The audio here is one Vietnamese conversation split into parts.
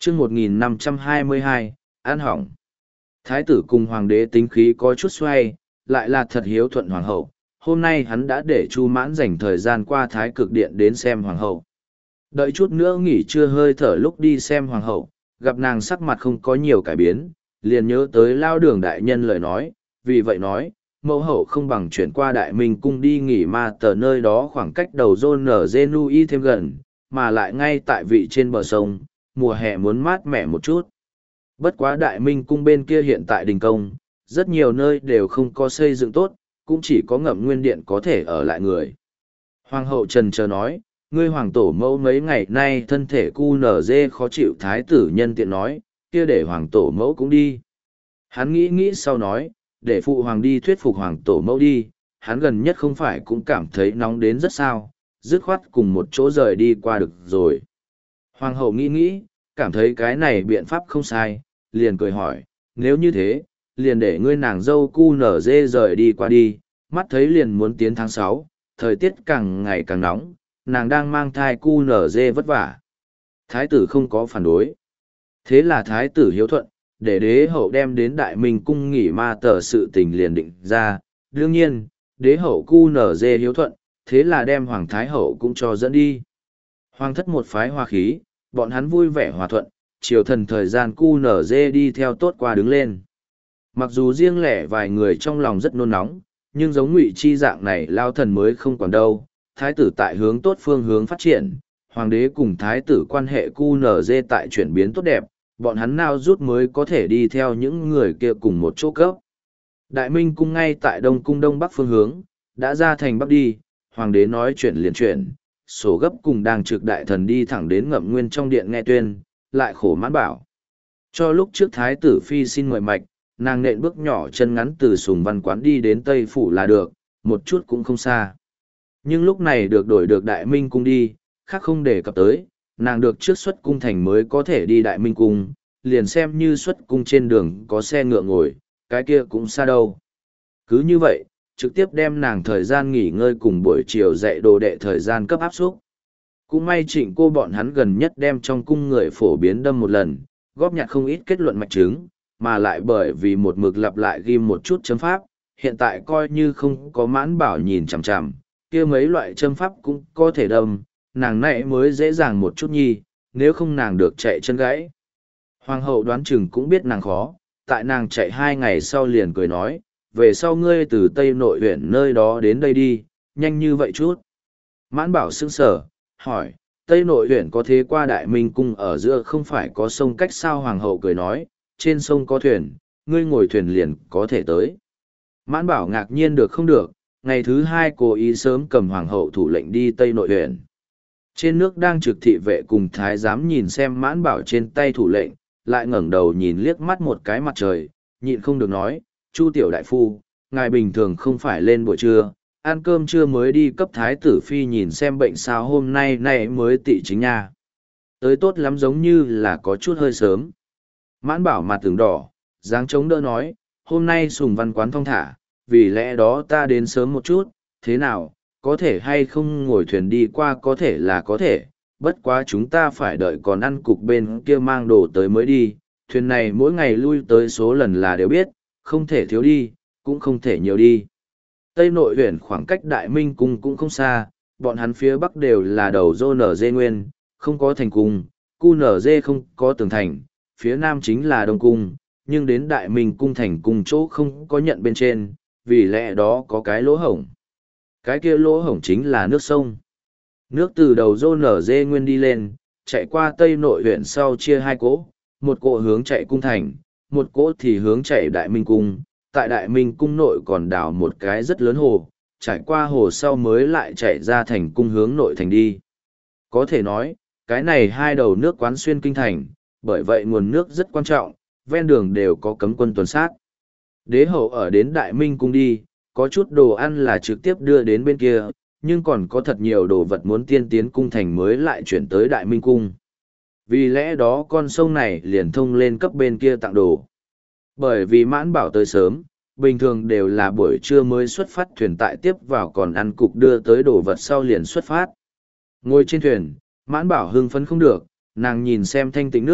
chương 1522, an hỏng. Thái tử cùng hoàng đế tính khí có chút xoay, lại là thật hiếu thuận hoàng hậu. Hôm nay hắn đã để Chu Mãn dành thời gian qua Thái Cực Điện đến xem hoàng hậu. Đợi chút nữa nghỉ trưa hơi thở lúc đi xem hoàng hậu, gặp nàng sắc mặt không có nhiều cải biến, liền nhớ tới Lao Đường đại nhân lời nói, vì vậy nói, mẫu hậu không bằng chuyển qua Đại Minh cung đi nghỉ mà tờ nơi đó khoảng cách đầu John ở Genui thêm gần, mà lại ngay tại vị trên bờ sông, mùa hè muốn mát mẻ một chút. Bất quá Đại Minh cung bên kia hiện tại đình công, rất nhiều nơi đều không có xây dựng tốt, cũng chỉ có Ngậm Nguyên Điện có thể ở lại người. Hoàng hậu trần chờ nói, ngươi hoàng tổ mẫu mấy ngày nay thân thể cu nở dê khó chịu, thái tử nhân tiện nói, kia để hoàng tổ mẫu cũng đi. Hắn nghĩ sau nói, để phụ hoàng đi thuyết phục hoàng tổ mẫu đi, hắn gần nhất không phải cũng cảm thấy nóng đến rất sao, dứt khoát cùng một chỗ rời đi qua được rồi. Hoàng hậu nghĩ, cảm thấy cái này biện pháp không sai, liền cười hỏi, nếu như thế, liền để ngươi nàng dâu cu nở dê rời đi qua đi, mắt thấy liền muốn tiến tháng 6, thời tiết càng ngày càng nóng, nàng đang mang thai cu nở dê vất vả. Thái tử không có phản đối. Thế là thái tử hiếu thuận, để đế hậu đem đến Đại Minh cung nghỉ ma tờ sự tình liền định ra. Đương nhiên, đế hậu cu nở dê hiếu thuận, thế là đem hoàng thái hậu cũng cho dẫn đi. Hoàng thất một phái hòa khí, bọn hắn vui vẻ hòa thuận, triều thần thời gian cu nở dê đi theo tốt qua đứng lên. Mặc dù riêng lẻ vài người trong lòng rất nôn nóng, nhưng giống Ngụy Chi dạng này lao thần mới không còn đâu. Thái tử tại hướng tốt phương hướng phát triển, hoàng đế cùng thái tử quan hệ cu nở dê tại chuyển biến tốt đẹp, bọn hắn nào rút mới có thể đi theo những người kia cùng một chỗ cấp. Đại Minh cung ngay tại Đông cung đông bắc phương hướng, đã ra thành bắc đi, hoàng đế nói chuyển liền chuyển, sổ gấp cùng đang trực đại thần đi thẳng đến Ngậm Nguyên trong điện nghe tuyên, lại khổ Mãn Bảo. Cho lúc trước thái tử phi xin mời mạch, nàng nện bước nhỏ chân ngắn từ Sùng Văn Quán đi đến Tây Phủ là được, một chút cũng không xa. Nhưng lúc này được đổi được Đại Minh cung đi, khác không đề cập tới, nàng được trước xuất cung thành mới có thể đi Đại Minh cung, liền xem như xuất cung trên đường có xe ngựa ngồi, cái kia cũng xa đâu. Cứ như vậy, trực tiếp đem nàng thời gian nghỉ ngơi cùng buổi chiều dạy đồ đệ thời gian cấp áp xúc. Cũng may Trịnh cô bọn hắn gần nhất đem trong cung người phổ biến đâm một lần, góp nhặt không ít kết luận mạch chứng, mà lại bởi vì một mực lặp lại ghim một chút chấm pháp, hiện tại coi như không có Mãn Bảo nhìn chằm chằm, kia mấy loại châm pháp cũng có thể đâm, nàng này mới dễ dàng một chút nhi, nếu không nàng được chạy chân gãy. Hoàng hậu đoán chừng cũng biết nàng khó, tại nàng chạy 2 ngày sau liền cười nói, về sau ngươi từ Tây Nội huyện nơi đó đến đây đi, nhanh như vậy chút. Mãn Bảo sững sờ, hỏi, Tây Nội huyện có thế qua Đại Minh cung ở giữa không phải có sông cách sao? Hoàng hậu cười nói, trên sông có thuyền, ngươi ngồi thuyền liền có thể tới. Mãn Bảo ngạc nhiên được không được, ngày thứ 2 cố ý sớm cầm hoàng hậu thủ lệnh đi Tây Nội huyện. Trên nước đang trực thị vệ cùng thái giám nhìn xem Mãn Bảo trên tay thủ lệnh, lại ngẩng đầu nhìn liếc mắt một cái mặt trời, nhịn không được nói, Chu tiểu đại phu, ngài bình thường không phải lên buổi trưa, ăn cơm trưa mới đi cấp thái tử phi nhìn xem bệnh sao hôm nay này mới tị chính nha. Tới tốt lắm giống như là có chút hơi sớm. Mãn Bảo mặt tưởng đỏ, dáng chống đỡ nói, hôm nay Sùng Văn Quán thong thả, vì lẽ đó ta đến sớm một chút, thế nào, có thể hay không ngồi thuyền đi qua có thể là có thể, bất quá chúng ta phải đợi còn ăn cục bên kia mang đồ tới mới đi, thuyền này mỗi ngày lui tới số lần là đều biết, không thể thiếu đi, cũng không thể nhiều đi. Tây Nội huyện khoảng cách Đại Minh cung cũng không xa, bọn hắn phía bắc đều là đầu dô nở dê nguyên, không có thành cung, cu nở dê không có tường thành, phía nam chính là Đông cung, nhưng đến Đại Minh cung thành cung chỗ không có nhận bên trên, vì lẽ đó có cái lỗ hổng. Cái kia lỗ hổng chính là nước sông. Nước từ đầu dô nở dê nguyên đi lên, chạy qua Tây Nội huyện sau chia 2 cỗ, một cỗ hướng chạy cung thành, một cỗ thì hướng chạy Đại Minh cung. Tại Đại Minh cung nội còn đào một cái rất lớn hồ, trải qua hồ sau mới lại chạy ra thành cung hướng nội thành đi. Có thể nói, cái này 2 đầu nước quán xuyên kinh thành, bởi vậy nguồn nước rất quan trọng, ven đường đều có cấm quân tuần sát. Đế hậu ở đến Đại Minh cung đi, có chút đồ ăn là trực tiếp đưa đến bên kia, nhưng còn có thật nhiều đồ vật muốn tiên tiến cung thành mới lại chuyển tới Đại Minh cung. Vì lẽ đó con sông này liền thông lên cấp bên kia tặng đồ. Bởi vì Mãn Bảo tới sớm, bình thường đều là buổi trưa mới xuất phát thuyền tại tiếp vào còn ăn cục đưa tới đồ vật sau liền xuất phát. Ngồi trên thuyền, Mãn Bảo hưng phấn không được, nàng nhìn xem thanh tĩnh nước,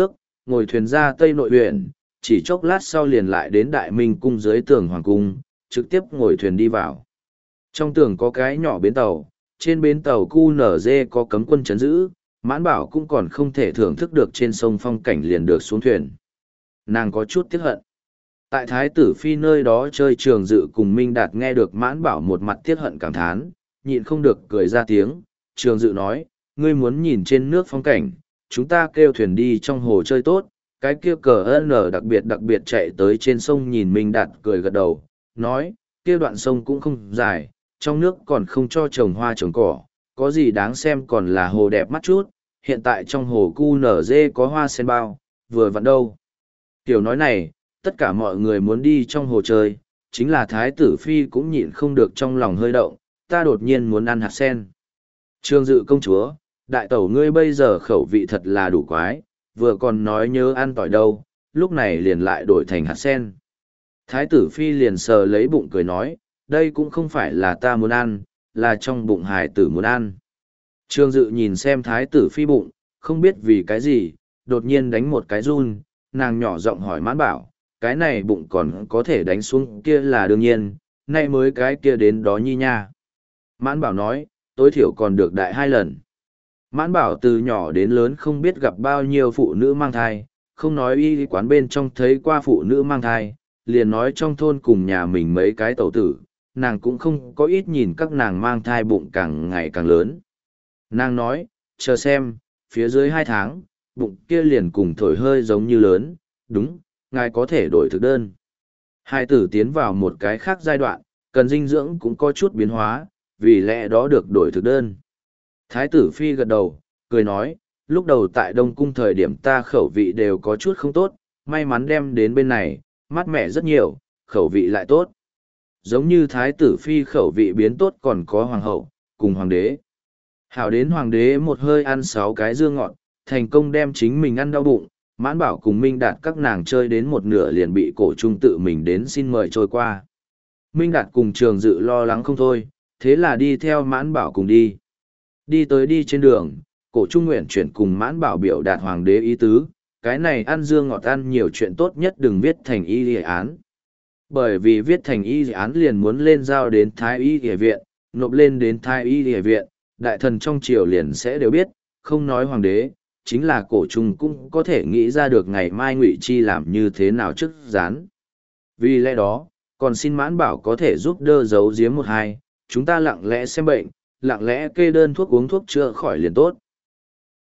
ngồi thuyền ra Tây Nội huyện, chỉ chốc lát sau liền lại đến Đại Minh cung dưới tường Hoàng cung, trực tiếp ngồi thuyền đi vào. Trong tường có cái nhỏ bến tàu, trên bến tàu QNZ có cấm quân chấn giữ, Mãn Bảo cũng còn không thể thưởng thức được trên sông phong cảnh liền được xuống thuyền. Nàng có chút tiếc hận. Tại Thái tử Phi nơi đó chơi Trường Dự cùng Minh Đạt nghe được Mãn Bảo một mặt tiếc hận cảm thán, nhịn không được cười ra tiếng. Trường Dự nói, ngươi muốn nhìn trên nước phong cảnh, chúng ta kêu thuyền đi trong hồ chơi tốt. Cái kia cờ N đặc biệt chạy tới trên sông nhìn Minh Đạt cười gật đầu, nói, kia đoạn sông cũng không dài, trong nước còn không cho trồng hoa trồng cỏ, có gì đáng xem còn là hồ đẹp mắt chút, hiện tại trong hồ QNZ có hoa sen bao, vừa vặn đâu. Kiểu nói này, tất cả mọi người muốn đi trong hồ chơi, chính là Thái tử Phi cũng nhịn không được trong lòng hơi động, ta đột nhiên muốn ăn hạt sen. Trương Dự công chúa, đại tẩu ngươi bây giờ khẩu vị thật là đủ quái, vừa còn nói nhớ ăn tỏi đâu, lúc này liền lại đổi thành hạt sen. Thái tử Phi liền sờ lấy bụng cười nói, đây cũng không phải là ta muốn ăn, là trong bụng hải tử muốn ăn. Trương Dự nhìn xem Thái tử Phi bụng, không biết vì cái gì, đột nhiên đánh một cái run, nàng nhỏ giọng hỏi Mãn Bảo, cái này bụng còn có thể đánh xuống kia là đương nhiên, nay mới cái kia đến đó nhi nha. Mãn Bảo nói, tối thiểu còn được đại 2 lần. Mãn Bảo từ nhỏ đến lớn không biết gặp bao nhiêu phụ nữ mang thai, không nói y quán bên trong thấy qua phụ nữ mang thai, liền nói trong thôn cùng nhà mình mấy cái tẩu tử, nàng cũng không có ít nhìn các nàng mang thai bụng càng ngày càng lớn. Nàng nói, chờ xem, phía dưới 2 tháng, bụng kia liền cùng thổi hơi giống như lớn, đúng, ngài có thể đổi thực đơn. Hai tử tiến vào một cái khác giai đoạn, cần dinh dưỡng cũng có chút biến hóa, vì lẽ đó được đổi thực đơn. Thái tử Phi gật đầu, cười nói, lúc đầu tại Đông Cung thời điểm ta khẩu vị đều có chút không tốt, may mắn đem đến bên này, mát mẻ rất nhiều, khẩu vị lại tốt. Giống như Thái tử Phi khẩu vị biến tốt còn có Hoàng hậu, cùng Hoàng đế. Hảo đến Hoàng đế một hơi ăn 6 cái dưa ngọt, thành công đem chính mình ăn đau bụng, Mãn Bảo cùng Minh Đạt các nàng chơi đến một nửa liền bị Cổ Trung tự mình đến xin mời trôi qua. Minh Đạt cùng Trường Dự lo lắng không thôi, thế là đi theo Mãn Bảo cùng đi. Đi tới đi trên đường, Cổ Trung nguyện chuyển cùng Mãn Bảo biểu đạt Hoàng đế ý tứ, cái này ăn dưa ngọt ăn nhiều chuyện tốt nhất đừng viết thành y y án. Bởi vì viết thành y y án liền muốn lên giao đến Thái y y viện, nộp lên đến Thái y y viện, đại thần trong triều liền sẽ đều biết, không nói Hoàng đế, chính là Cổ Trung cũng có thể nghĩ ra được ngày mai Ngụy Chi làm như thế nào trước gián. Vì lẽ đó, còn xin Mãn Bảo có thể giúp đỡ giấu giếm 1-2, chúng ta lặng lẽ xem bệnh, lặng lẽ kê đơn thuốc uống thuốc chữa khỏi liền tốt.